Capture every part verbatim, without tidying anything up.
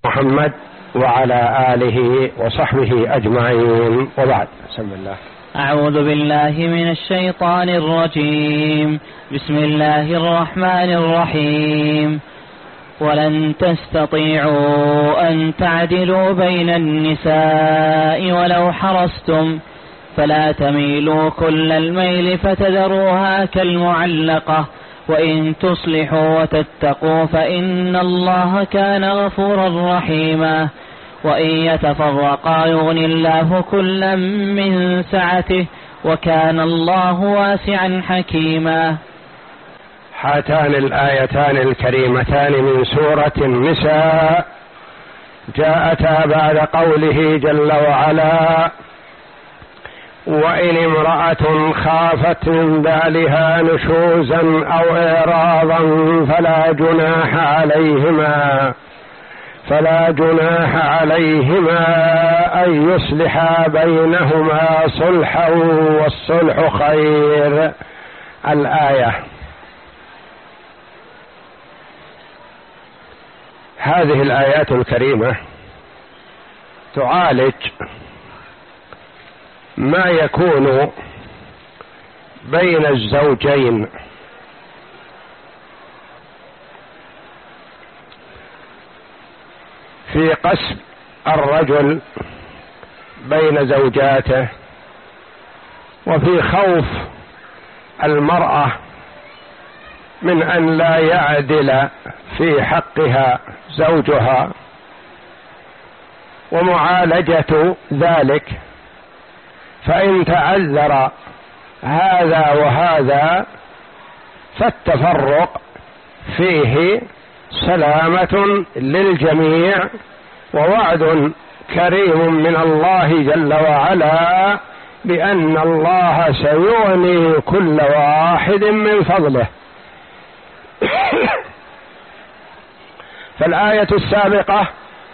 محمد وعلى آله وصحبه أجمعين، وبعد. بسم الله. أعوذ بالله من الشيطان الرجيم. بسم الله الرحمن الرحيم. ولن تستطيعوا أن تعدلوا بين النساء ولو حرصتم فلا تميلوا كل الميل فتذروها كالمعلقة وإن تصلحوا وتتقوا فإن الله كان غفورا رحيما. وإن يتفرقا يغني الله كلا من سعته وكان الله واسعا حكيما. هاتان الآيتان الكريمتان من سورة النساء جاءتا بعد قوله جل وعلا: وإن امرأة خافت من بالها نشوزا أو إعراضا فلا جناح عليهما فلا جناح عليهما أن يصلحا بينهما صلحا والصلح خير. الآية. هذه الآيات الكريمة تعالج ما يكون بين الزوجين في قسم الرجل بين زوجاته، وفي خوف المرأة من أن لا يعدل في حقها زوجها، ومعالجة ذلك. فإن تعذر هذا وهذا فالتفرق فيه سلامة للجميع، ووعد كريم من الله جل وعلا بأن الله سيغني كل واحد من فضله. فالآية السابقة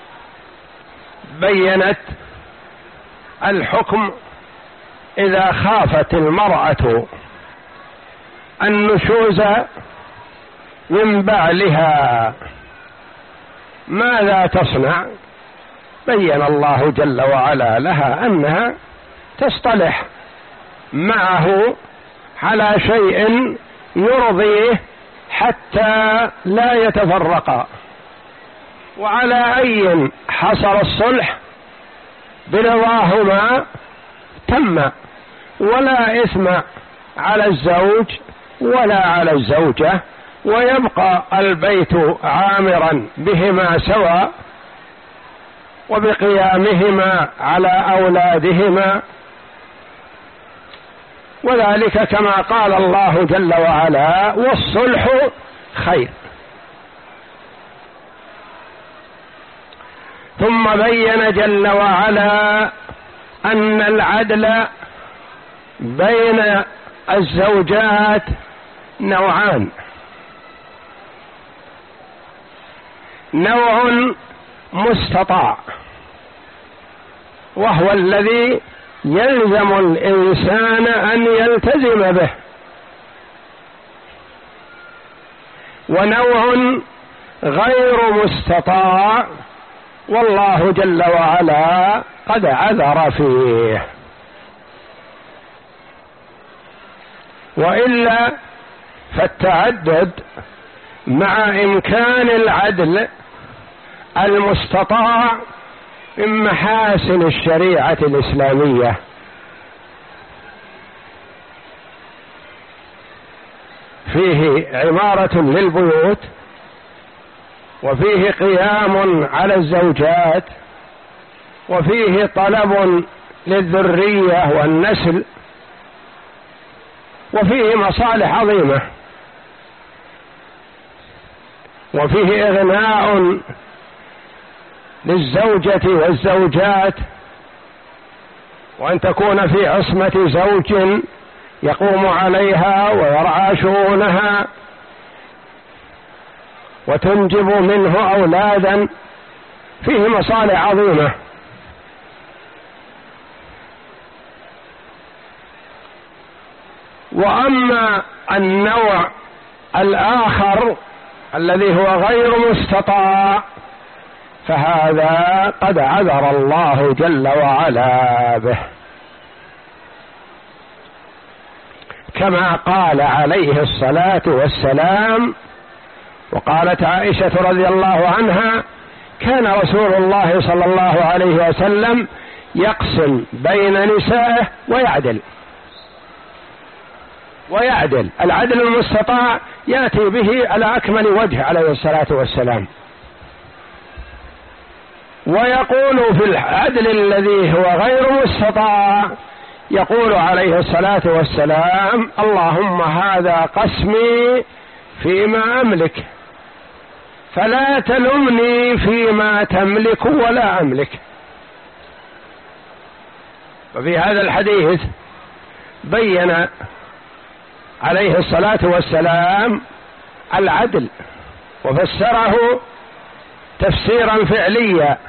بيّنت الحكم إذا خافت المرأة النشوز من بعلها ماذا تصنع؟ بين الله جل وعلا لها أنها تصطلح معه على شيء يرضيه حتى لا يتفرقا، وعلى أي حصل الصلح برضاهما تم، ولا إثم على الزوج ولا على الزوجة، ويبقى البيت عامرا بهما سواء وبقيامهما على أولادهما، وذلك كما قال الله جل وعلا: والصلح خير. ثم بين جل وعلا أن العدل بين الزوجات نوعان: نوع مستطاع وهو الذي يلزم الإنسان أن يلتزم به، ونوع غير مستطاع والله جل وعلا قد عذر فيه. وإلا فالتعدد مع إمكان العدل المستطاع من محاسن الشريعة الإسلامية، فيه عمارة للبيوت، وفيه قيام على الزوجات، وفيه طلب للذرية والنسل، وفيه مصالح عظيمة، وفيه إغناء للزوجة والزوجات، وأن تكون في عصمة زوج يقوم عليها ويرعى شؤونها وتنجب منه أولادا، فيه مصالح عظيمة. وأما النوع الآخر الذي هو غير مستطاع فهذا قد عذر الله جل وعلا به، كما قال عليه الصلاة والسلام. وقالت عائشة رضي الله عنها: كان رسول الله صلى الله عليه وسلم يقسم بين نسائه ويعدل ويعدل العدل المستطاع يأتي به على أكمل وجه عليه الصلاة والسلام، ويقول في العدل الذي هو غير مستطاع يقول عليه الصلاة والسلام: اللهم هذا قسمي فيما أملك فلا تلمني فيما تملك ولا أملك. وفي هذا الحديث بين عليه الصلاة والسلام العدل وفسره تفسيرا فعليا،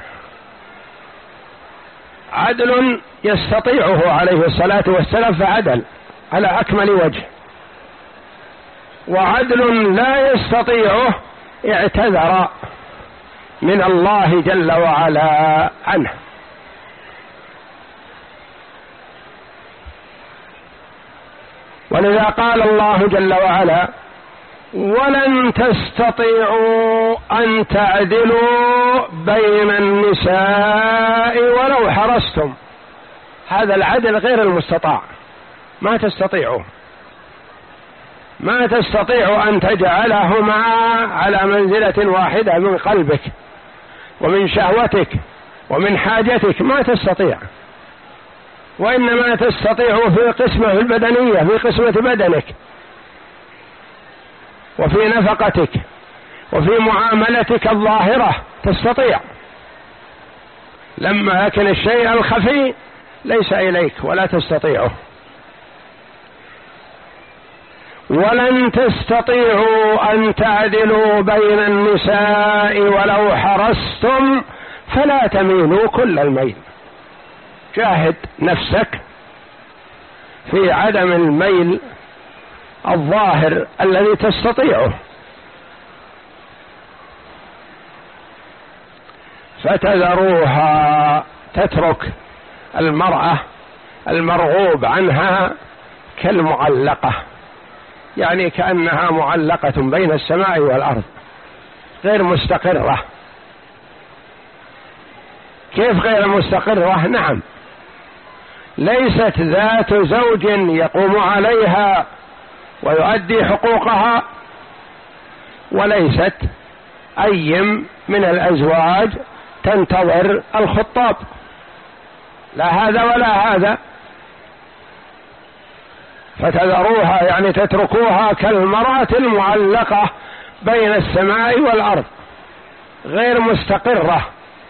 عدل يستطيعه عليه الصلاة والسلام فعدل على أكمل وجه، وعدل لا يستطيعه اعتذر من الله جل وعلا عنه. ولذا قال الله جل وعلا: ولن تستطيعوا أن تعدلوا بين النساء ولو حرصتم. هذا العدل غير المستطاع، ما تستطيعوا ما تستطيع أن تجعلهما على منزلة واحدة من قلبك ومن شهوتك ومن حاجتك، ما تستطيع. وإنما تستطيع في قسمة البدنية، في قسمة بدنك وفي نفقتك وفي معاملتك الظاهرة تستطيع، لما لكن الشيء الخفي ليس إليك ولا تستطيعه. ولن تستطيعوا أن تعدلوا بين النساء ولو حرصتم فلا تميلوا كل الميل. جاهد نفسك في عدم الميل الظاهر الذي تستطيعه، فتذروها، تترك المرأة المرغوب عنها كالمعلقة، يعني كأنها معلقة بين السماء والأرض غير مستقرة. كيف غير مستقرة؟ نعم، ليست ذات زوج يقوم عليها ويؤدي حقوقها، وليست أي من الأزواج تنتظر الخطاب، لا هذا ولا هذا. فتذروها يعني تتركوها كالمرأة المعلقة بين السماء والأرض غير مستقرة،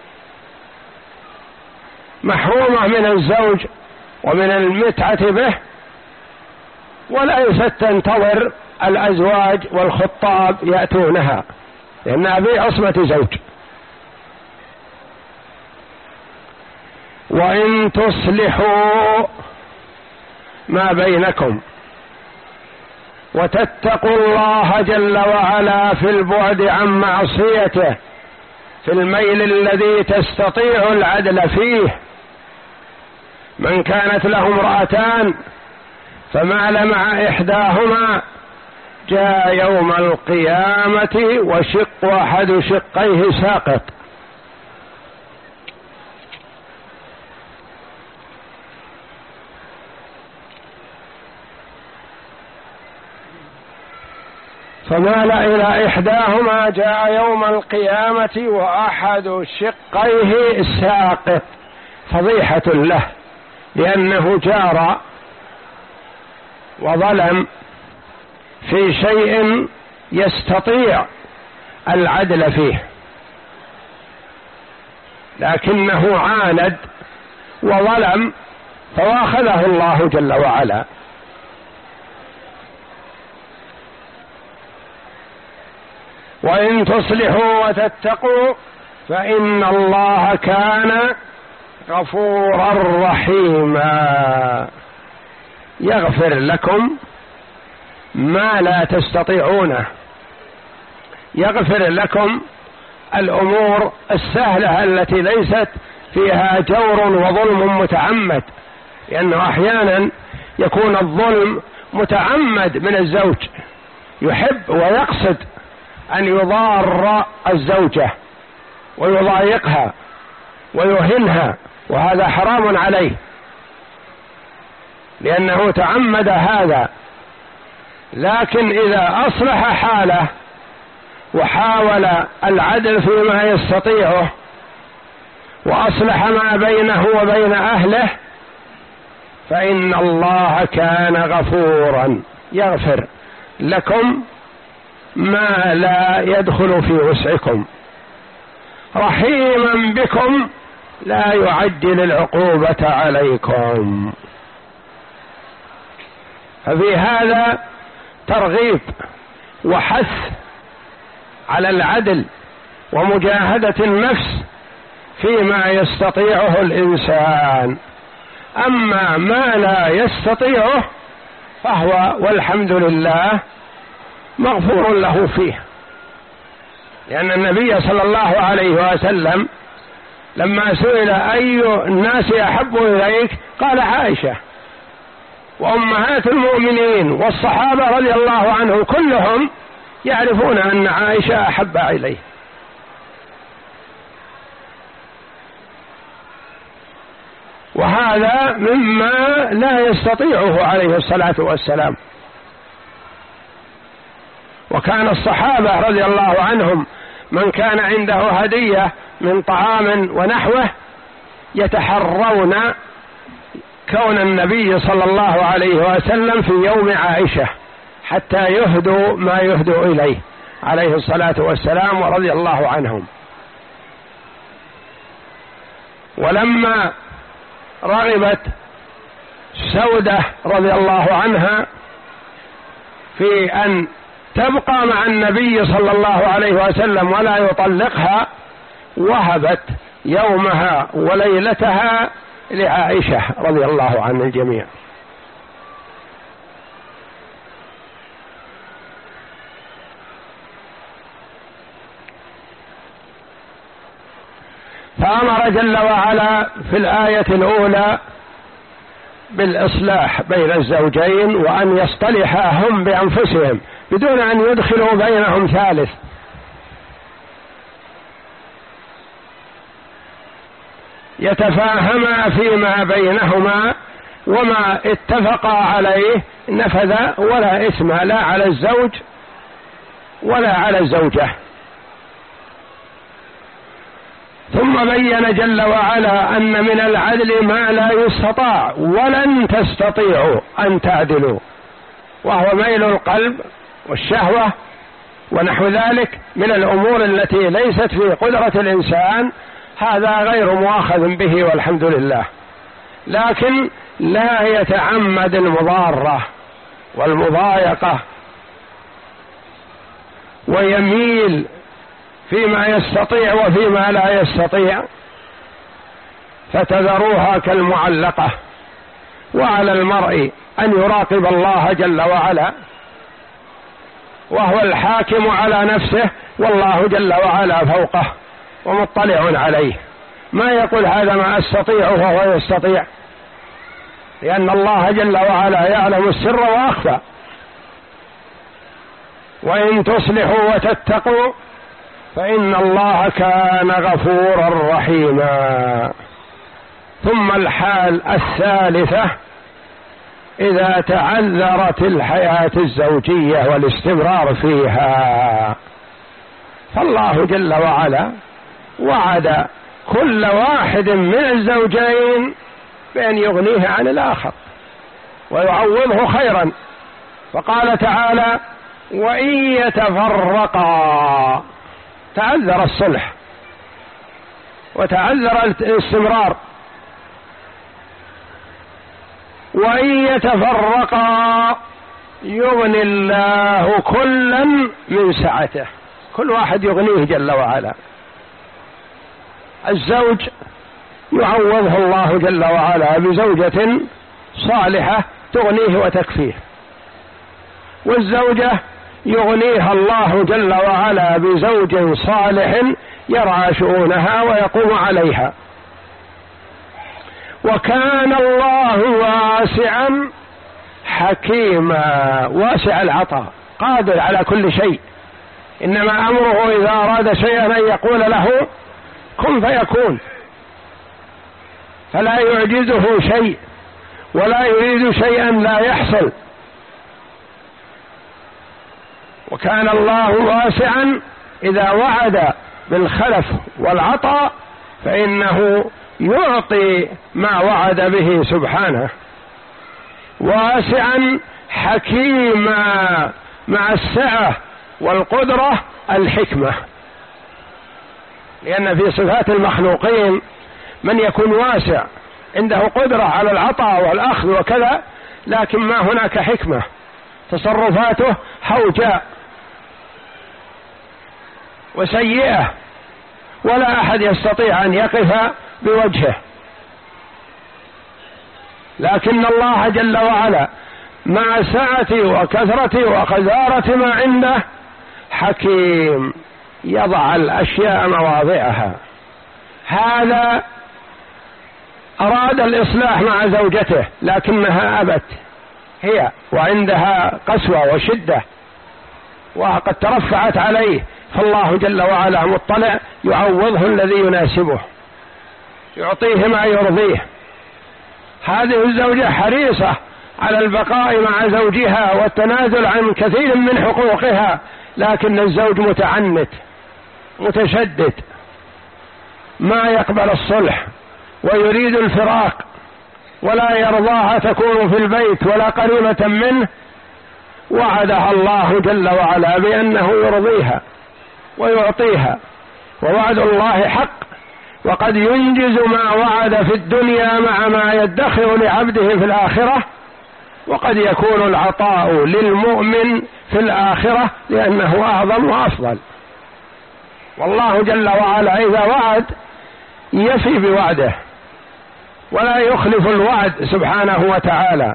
محرومة من الزوج ومن المتعة به، وليست تنتظر الأزواج والخطاب يأتونها، لأنها في عصمة زوج. وإن تصلحوا ما بينكم وتتقوا الله جل وعلا في البعد عن معصيته، في الميل الذي تستطيع العدل فيه. من كانت له امرأتان فمال مع إحداهما جاء يوم القيامة وشق أحد شقيه ساقط. فمال إلى إحداهما جاء يوم القيامة وأحد شقيه ساقط، فضيحة له، لأنه جار وظلم في شيء يستطيع العدل فيه، لكنه عاند وظلم فواخذه الله جل وعلا. وإن تصلحوا وتتقوا فإن الله كان غفورا رحيما، يغفر لكم ما لا تستطيعونه، يغفر لكم الأمور السهلة التي ليست فيها جور وظلم متعمد، لأنه أحيانا يكون الظلم متعمد من الزوج، يحب ويقصد أن يضار الزوجة ويضايقها ويهنها، وهذا حرام عليه لأنه تعمد هذا. لكن إذا أصلح حاله وحاول العدل فيما يستطيعه وأصلح ما بينه وبين أهله فإن الله كان غفورا يغفر لكم ما لا يدخل في وسعكم، رحيما بكم لا يعجل العقوبة عليكم. ففي هذا ترغيب وحث على العدل ومجاهدة النفس فيما يستطيعه الإنسان. أما ما لا يستطيعه فهو والحمد لله مغفور له فيه، لأن النبي صلى الله عليه وسلم لما سئل أي الناس أحب إليك قال عائشة، وأمهات المؤمنين والصحابة رضي الله عنهم كلهم يعرفون أن عائشة أحب إليه. وهذا مما لا يستطيعه عليه الصلاة والسلام. وكان الصحابة رضي الله عنهم من كان عنده هدية من طعام ونحوه يتحرون كون النبي صلى الله عليه وسلم في يوم عائشة حتى يهدوا ما يهدوا إليه عليه الصلاة والسلام ورضي الله عنهم. ولما رغبت سودة رضي الله عنها في أن تبقى مع النبي صلى الله عليه وسلم ولا يطلقها وهبت يومها وليلتها لعائشة رضي الله عن الجميع. فأمر جل وعلا في الآية الأولى بالإصلاح بين الزوجين وأن يصطلحا هم بأنفسهم بدون أن يدخلوا بينهم ثالث. يتفاهما فيما بينهما وما اتفقا عليه نفذ ولا إثم لا على الزوج ولا على الزوجة. ثم بين جل وعلا أن من العدل ما لا يستطاع ولن تستطيعوا أن تعدلوا، وهو ميل القلب والشهوة ونحو ذلك من الأمور التي ليست في قدرة الإنسان، هذا غير مؤاخذ به والحمد لله. لكن لا يتعمد المضارة والمضايقة ويميل فيما يستطيع وفيما لا يستطيع فتذروها كالمعلقة. وعلى المرء أن يراقب الله جل وعلا وهو الحاكم على نفسه، والله جل وعلا فوقه ومطلع عليه، ما يقول هذا ما أستطيع وهو يستطيع، لأن الله جل وعلا يعلم السر وأخفى. وإن تصلحوا وتتقوا فإن الله كان غفورا رحيما. ثم الحال الثالثة إذا تعذرت الحياة الزوجية والاستمرار فيها، فالله جل وعلا وعد كل واحد من الزوجين بأن يغنيه عن الآخر ويعوضه خيرا. فقال تعالى: وإن يتفرقا، تعذر الصلح وتعذر الاستمرار، وإن يتفرقا يغني الله كلا من سعته، كل واحد يغنيه جل وعلا. الزوج يعوضه الله جل وعلا بزوجة صالحة تغنيه وتكفيه، والزوجة يغنيها الله جل وعلا بزوج صالح يرعى شؤونها ويقوم عليها. وكان الله واسعا حكيما، واسع العطاء، قادر على كل شيء، إنما أمره إذا أراد شيئا أن يقول له كن فيكون، فلا يعجزه شيء ولا يريد شيئا لا يحصل. وكان الله واسعا إذا وعد بالخلف والعطاء فإنه يعطي ما وعد به سبحانه. واسعا حكيما، مع السعة والقدرة الحكمة، لأن في صفات المخلوقين من يكون واسع عنده قدرة على العطاء والأخذ وكذا، لكن ما هناك حكمة، تصرفاته هوجاء وسيئة، ولا أحد يستطيع أن يقف بوجهه. لكن الله جل وعلا مع سعة وكثرة وخزارة ما عنده حكيم، يضع الأشياء مواضعها. هذا أراد الإصلاح مع زوجته لكنها أبت هي، وعندها قسوة وشدة وقد ترفعت عليه، فالله جل وعلا مطلع يعوضه الذي يناسبه، يعطيه ما يرضيه. هذه الزوجة حريصة على البقاء مع زوجها والتنازل عن كثير من حقوقها، لكن الزوج متعنت متشدد، ما يقبل الصلح ويريد الفراق، ولا يرضاها تكون في البيت ولا قريبة منه. وعدها الله جل وعلا بأنه يرضيها ويعطيها، ووعد الله حق، وقد ينجز ما وعد في الدنيا مع ما يدخر لعبده في الآخرة، وقد يكون العطاء للمؤمن في الآخرة لأنه أعظم وأفضل. والله جل وعلا إذا وعد يفي بوعده ولا يخلف الوعد سبحانه وتعالى،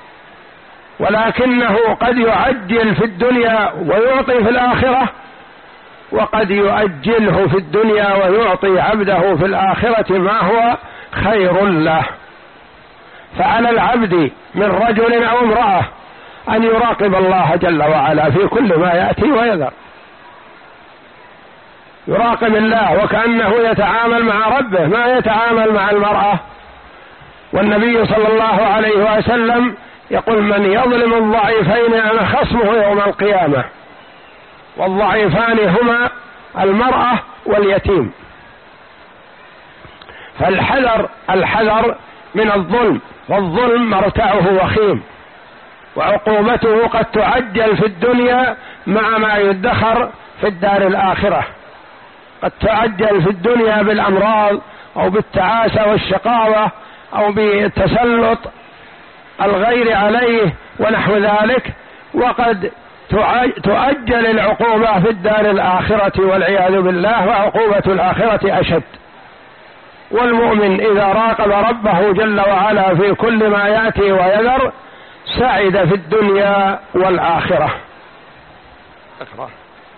ولكنه قد يعجل في الدنيا ويعطي في الآخرة، وقد يؤجله في الدنيا ويعطي عبده في الآخرة ما هو خير له. فعلى العبد من رجل أو امرأة أن يراقب الله جل وعلا في كل ما يأتي ويذر، يراقب الله وكأنه يتعامل مع ربه ما يتعامل مع المرأة. والنبي صلى الله عليه وسلم يقول من يظلم الضعيفين أنا خصمه يوم القيامة، والضعيفان هما المرأة واليتيم. فالحذر الحذر من الظلم، والظلم مرتعه وخيم، وعقوبته قد تعجل في الدنيا مع ما يدخر في الدار الآخرة. قد تعجل في الدنيا بالأمراض أو بالتعاسة والشقاوة أو بالتسلط الغير عليه ونحو ذلك، وقد تؤجل العقوبة في الدار الآخرة والعياذ بالله، وعقوبة الآخرة أشد. والمؤمن إذا راقب ربه جل وعلا في كل ما يأتي ويذر سعد في الدنيا والآخرة. اقرأ.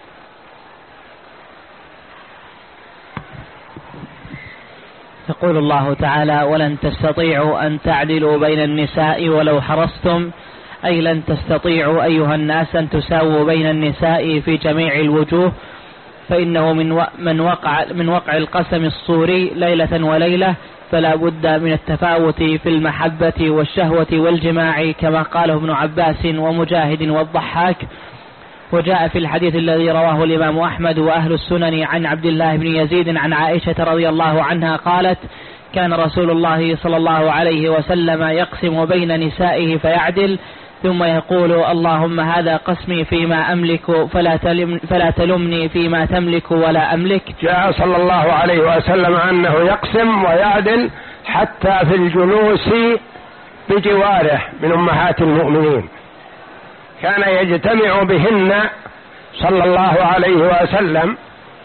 يقول الله تعالى ولن تستطيعوا أن تعدلوا بين النساء ولو حرصتم، أي لن تستطيعوا أيها الناس أن تساووا بين النساء في جميع الوجوه، فإنه من من وقع من وقع القسم الصوري ليلة وليلة، فلا بد من التفاوت في المحبة والشهوة والجماع كما قاله ابن عباس ومجاهد والضحاك. وجاء في الحديث الذي رواه الإمام أحمد وأهل السنن عن عبد الله بن يزيد عن عائشة رضي الله عنها قالت كان رسول الله صلى الله عليه وسلم يقسم بين نسائه فيعدل، ثم يقول اللهم هذا قسمي فيما أملك فلا, تلم فلا تلمني فيما تملك ولا أملك. جاء صلى الله عليه وسلم أنه يقسم ويعدل حتى في الجلوس بجواره من أمهات المؤمنين، كان يجتمع بهن صلى الله عليه وسلم،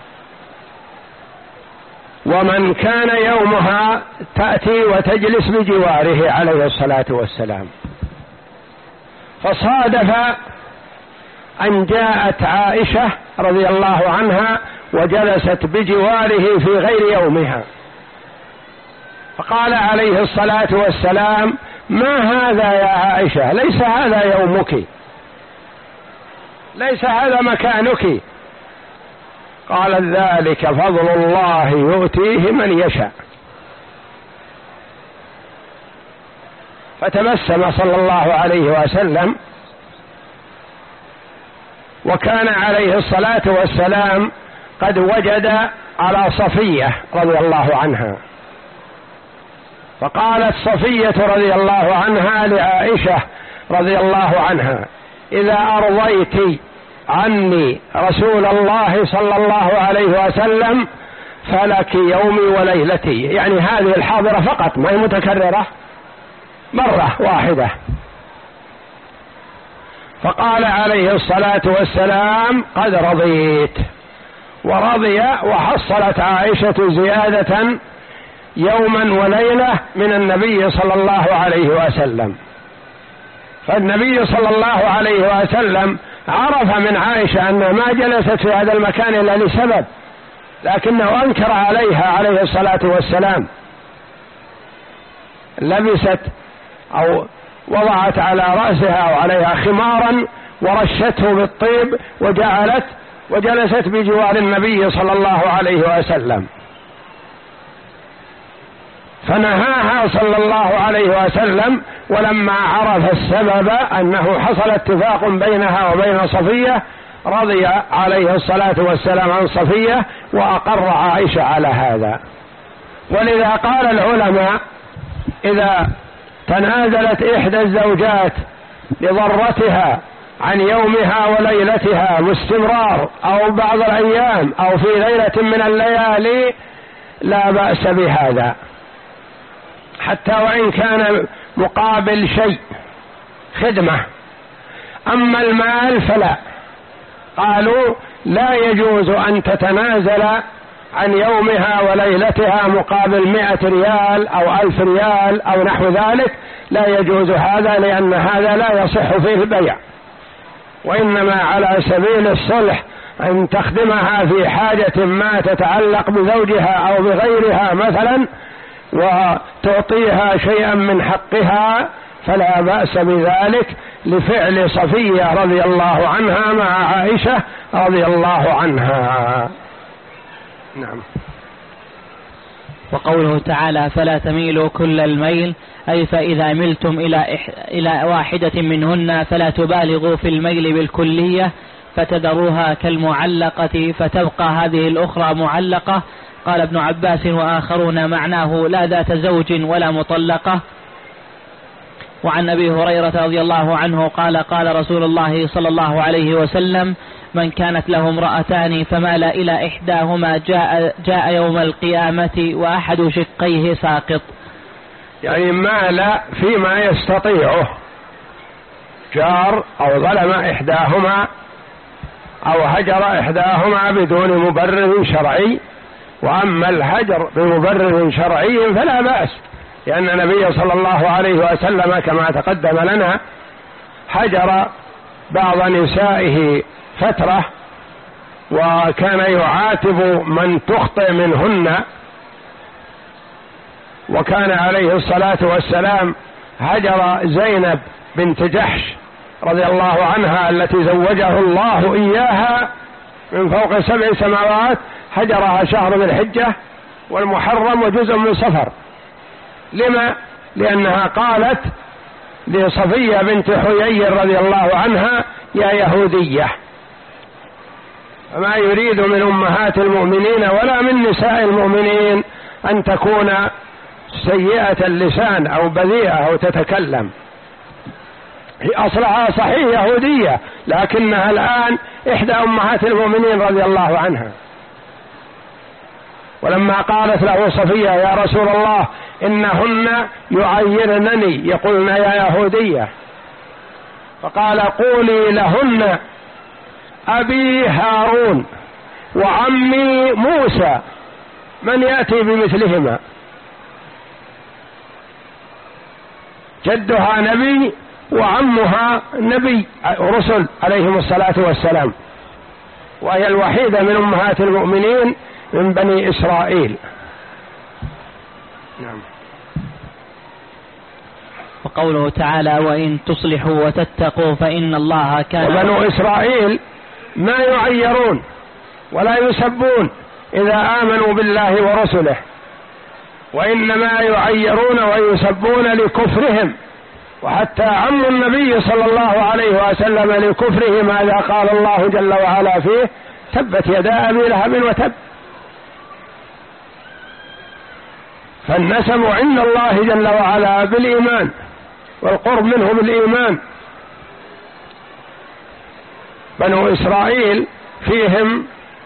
ومن كان يومها تأتي وتجلس بجواره عليه الصلاة والسلام. فصادف أن جاءت عائشة رضي الله عنها وجلست بجواره في غير يومها، فقال عليه الصلاة والسلام: ما هذا يا عائشة؟ ليس هذا يومك، ليس هذا مكانك. قال: ذلك فضل الله يؤتيه من يشاء. فتبسم صلى الله عليه وسلم، وكان عليه الصلاة والسلام قد وجد على صفية رضي الله عنها، فقالت صفية رضي الله عنها لعائشة رضي الله عنها: إذا أرضيت عني رسول الله صلى الله عليه وسلم فلك يومي وليلتي. يعني هذه الحاضرة فقط، ما هي متكررة، مرة واحدة. فقال عليه الصلاة والسلام: قد رضيت. ورضي، وحصلت عائشة زيادة يوما وليلة من النبي صلى الله عليه وسلم. فالنبي صلى الله عليه وسلم عرف من عائشة أنها ما جلست في هذا المكان إلا لسبب، لكنه أنكر عليها عليه الصلاة والسلام. لبست أو وضعت على رأسها أو عليها خمارا ورشته بالطيب وجعلت وجلست بجوار النبي صلى الله عليه وسلم، فنهاها صلى الله عليه وسلم. ولما عرف السبب أنه حصل اتفاق بينها وبين صفية، رضي عليه الصلاة والسلام عن صفية وأقر عائشة على هذا. ولذا قال العلماء: إذا تنازلت إحدى الزوجات لضرتها عن يومها وليلتها باستمرار أو بعض الأيام أو في ليلة من الليالي لا بأس بهذا، حتى وإن كان مقابل شيء خدمة. أما المال فلا، قالوا لا يجوز أن تتنازل عن يومها وليلتها مقابل مئة ريال أو ألف ريال أو نحو ذلك، لا يجوز هذا، لأن هذا لا يصح فيه البيع، وإنما على سبيل الصلح أن تخدمها في حاجة ما تتعلق بزوجها أو بغيرها مثلا، وتعطيها شيئا من حقها، فلا بأس بذلك، لفعل صفية رضي الله عنها مع عائشة رضي الله عنها. نعم. وقوله تعالى: فلا تميلوا كل الميل، أي فإذا ملتم إلى, إح... إلى واحدة منهن فلا تبالغوا في الميل بالكلية فتذروها كالمعلقة فتبقى هذه الأخرى معلقة. قال ابن عباس وآخرون معناه لا ذات زوج ولا مطلقة. وعن أبي هريرة رضي الله عنه قال: قال رسول الله صلى الله عليه وسلم: من كانت له امرأتان فمال إلى إحداهما جاء, جاء يوم القيامة وأحد شقيه ساقط. يعني مال فيما يستطيعه، جار أو ظلم إحداهما أو هجر إحداهما بدون مبرر شرعي. وأما الهجر بمبرر شرعي فلا بأس، لأن النبي صلى الله عليه وسلم كما تقدم لنا هجر بعض نسائه فترة، وكان يعاتب من تخطئ منهن، وكان عليه الصلاة والسلام هجر زينب بنت جحش رضي الله عنها التي زوجه الله إياها من فوق سبع سماوات، هجرها شهر ذي الحجة والمحرم وجزء من صفر. لما؟ لأنها قالت لصفية بنت حيي رضي الله عنها: يا يهودية. فما يريد من أمهات المؤمنين ولا من نساء المؤمنين أن تكون سيئة اللسان أو بذيئة أو تتكلم. أصلها صحيح يهودية، لكنها الآن إحدى أمهات المؤمنين رضي الله عنها. ولما قالت له صفية: يا رسول الله إنهن يعيرنني يقولن يا يهودية، فقال: قولي لهن أبي هارون وعمي موسى من يأتي بمثلهما. جدها نبي وعمها نبي رسل عليهم الصلاة والسلام، وهي الوحيدة من أمهات المؤمنين من بني إسرائيل. نعم. وقوله تعالى وإن تصلحوا وتتقوا فإن الله كان. وبنو إسرائيل ما يعيرون ولا يسبون إذا آمنوا بالله ورسله، وإنما يعيرون ويسبون لكفرهم، وحتى عم النبي صلى الله عليه وسلم لكفره ماذا قال الله جل وعلا فيه؟ تبت يدا أبي لهب وتب. فالنسب عند الله جل وعلا بالإيمان والقرب منه بالإيمان. بنو إسرائيل فيهم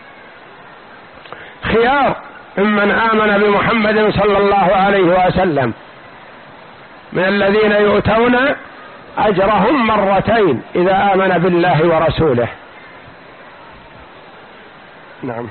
خيار ممن آمن بمحمد صلى الله عليه وسلم، من الذين يؤتون أجرهم مرتين إذا آمن بالله ورسوله. نعم.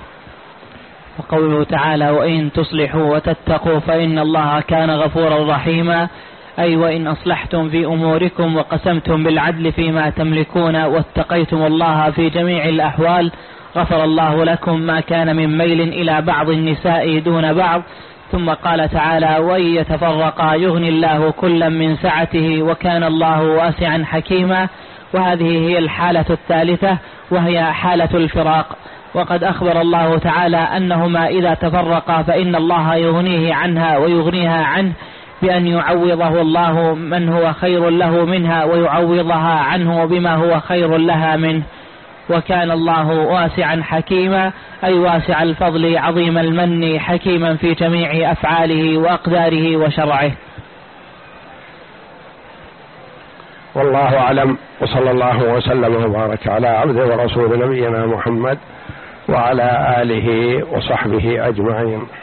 وقوله تعالى وإن تصلحوا وتتقوا فإن الله كان غفورا رحيما، أي وإن أصلحتم في أموركم وقسمتم بالعدل فيما تملكون واتقيتم الله في جميع الأحوال غفر الله لكم ما كان من ميل إلى بعض النساء دون بعض. ثم قال تعالى وإن يتفرقا يغني الله كلا من سعته وكان الله واسعا حكيما. وهذه هي الحالة الثالثة وهي حالة الفراق. وقد أخبر الله تعالى أنهما إذا تفرقا فإن الله يغنيه عنها ويغنيها عنه بأن يعوضه الله من هو خير له منها ويعوضها عنه بما هو خير لها منه. وكان الله واسعا حكيما، أي واسع الفضل عظيم المن حكيما في جميع أفعاله وأقداره وشرعه. والله أعلم، وصلى الله وسلم وبارك على عبده ورسول نبينا محمد وعلى آله وصحبه أجمعين.